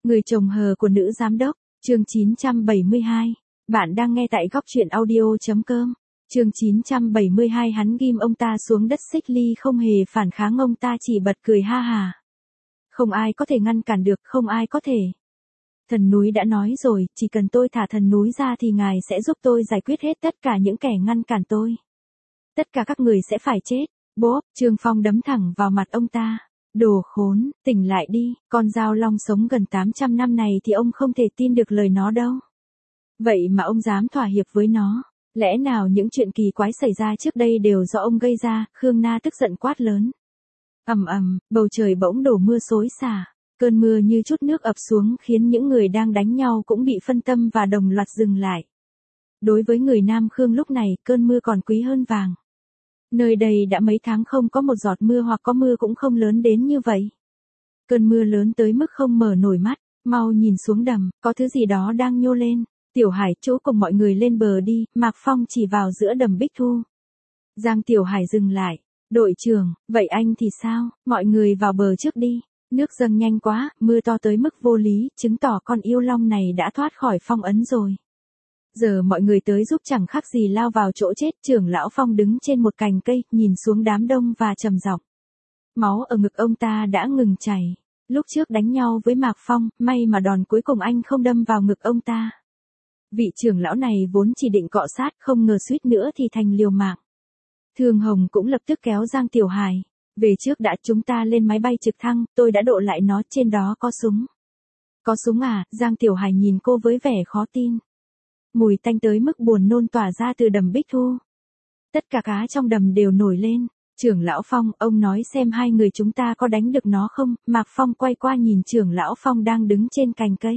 Người chồng hờ của nữ giám đốc, chương 972. Bạn đang nghe tại góc truyện audio.com. Chương 972 hắn ghim ông ta xuống đất xích ly không hề phản kháng ông ta chỉ bật cười ha hà. Không ai có thể ngăn cản được, không ai có thể. Thần núi đã nói rồi, chỉ cần tôi thả thần núi ra thì ngài sẽ giúp tôi giải quyết hết tất cả những kẻ ngăn cản tôi. Tất cả các người sẽ phải chết. Bốp, Trương Phong đấm thẳng vào mặt ông ta. Đồ khốn, tỉnh lại đi, con dao long sống gần 800 năm này thì ông không thể tin được lời nó đâu. Vậy mà ông dám thỏa hiệp với nó. Lẽ nào những chuyện kỳ quái xảy ra trước đây đều do ông gây ra? Khương Na tức giận quát lớn. Ầm ầm, bầu trời bỗng đổ mưa xối xả. Cơn mưa như chút nước ập xuống khiến những người đang đánh nhau cũng bị phân tâm và đồng loạt dừng lại. Đối với người Nam Khương lúc này, cơn mưa còn quý hơn vàng. Nơi đây đã mấy tháng không có một giọt mưa hoặc có mưa cũng không lớn đến như vậy. Cơn mưa lớn tới mức không mở nổi mắt, mau nhìn xuống đầm, có thứ gì đó đang nhô lên. Tiểu Hải, chỗ cùng mọi người lên bờ đi, Mạc Phong chỉ vào giữa đầm Bích Thu. Giang Tiểu Hải dừng lại. Đội trưởng, vậy anh thì sao? Mọi người vào bờ trước đi. Nước dâng nhanh quá, mưa to tới mức vô lý, chứng tỏ con yêu long này đã thoát khỏi phong ấn rồi. Giờ mọi người tới giúp chẳng khác gì lao vào chỗ chết. Trưởng lão Phong đứng trên một cành cây, nhìn xuống đám đông và trầm giọng. Máu ở ngực ông ta đã ngừng chảy. Lúc trước đánh nhau với Mạc Phong, may mà đòn cuối cùng anh không đâm vào ngực ông ta. Vị trưởng lão này vốn chỉ định cọ sát, không ngờ suýt nữa thì thành liều mạng. Thường Hồng cũng lập tức kéo Giang Tiểu Hải. Về trước đã, chúng ta lên máy bay trực thăng, tôi đã độ lại nó, trên đó có súng. Có súng à? Giang Tiểu Hải nhìn cô với vẻ khó tin. Mùi tanh tới mức buồn nôn tỏa ra từ đầm Bích Thu. Tất cả cá trong đầm đều nổi lên. Trưởng lão Phong, ông nói xem hai người chúng ta có đánh được nó không? Mạc Phong quay qua nhìn trưởng lão Phong đang đứng trên cành cây.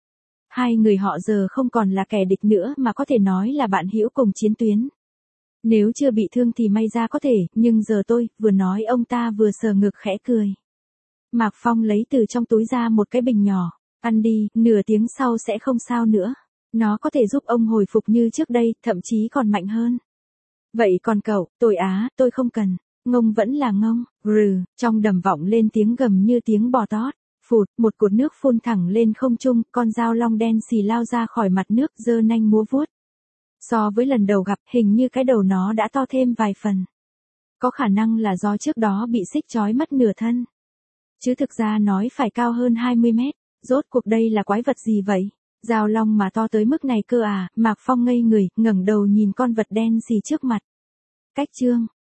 Hai người họ giờ không còn là kẻ địch nữa mà có thể nói là bạn hữu cùng chiến tuyến. Nếu chưa bị thương thì may ra có thể, nhưng giờ tôi, vừa nói ông ta vừa sờ ngực khẽ cười. Mạc Phong lấy từ trong túi ra một cái bình nhỏ. Ăn đi, nửa tiếng sau sẽ không sao nữa. Nó có thể giúp ông hồi phục như trước đây, thậm chí còn mạnh hơn. Vậy còn cậu, tôi không cần. Ngông vẫn là ngông. Trong đầm vọng lên tiếng gầm như tiếng bò tót. Phụt, một cột nước phun thẳng lên không trung, con dao long đen xì lao ra khỏi mặt nước, giơ nanh múa vuốt. So với lần đầu gặp, hình như cái đầu nó đã to thêm vài phần. Có khả năng là do trước đó bị xích trói mất nửa thân. Chứ thực ra nói phải cao hơn 20 mét. Rốt cuộc đây là quái vật gì vậy? Dao long mà to tới mức này cơ à? Mạc Phong ngây người, ngẩng đầu nhìn con vật đen xì trước mặt. Cách chương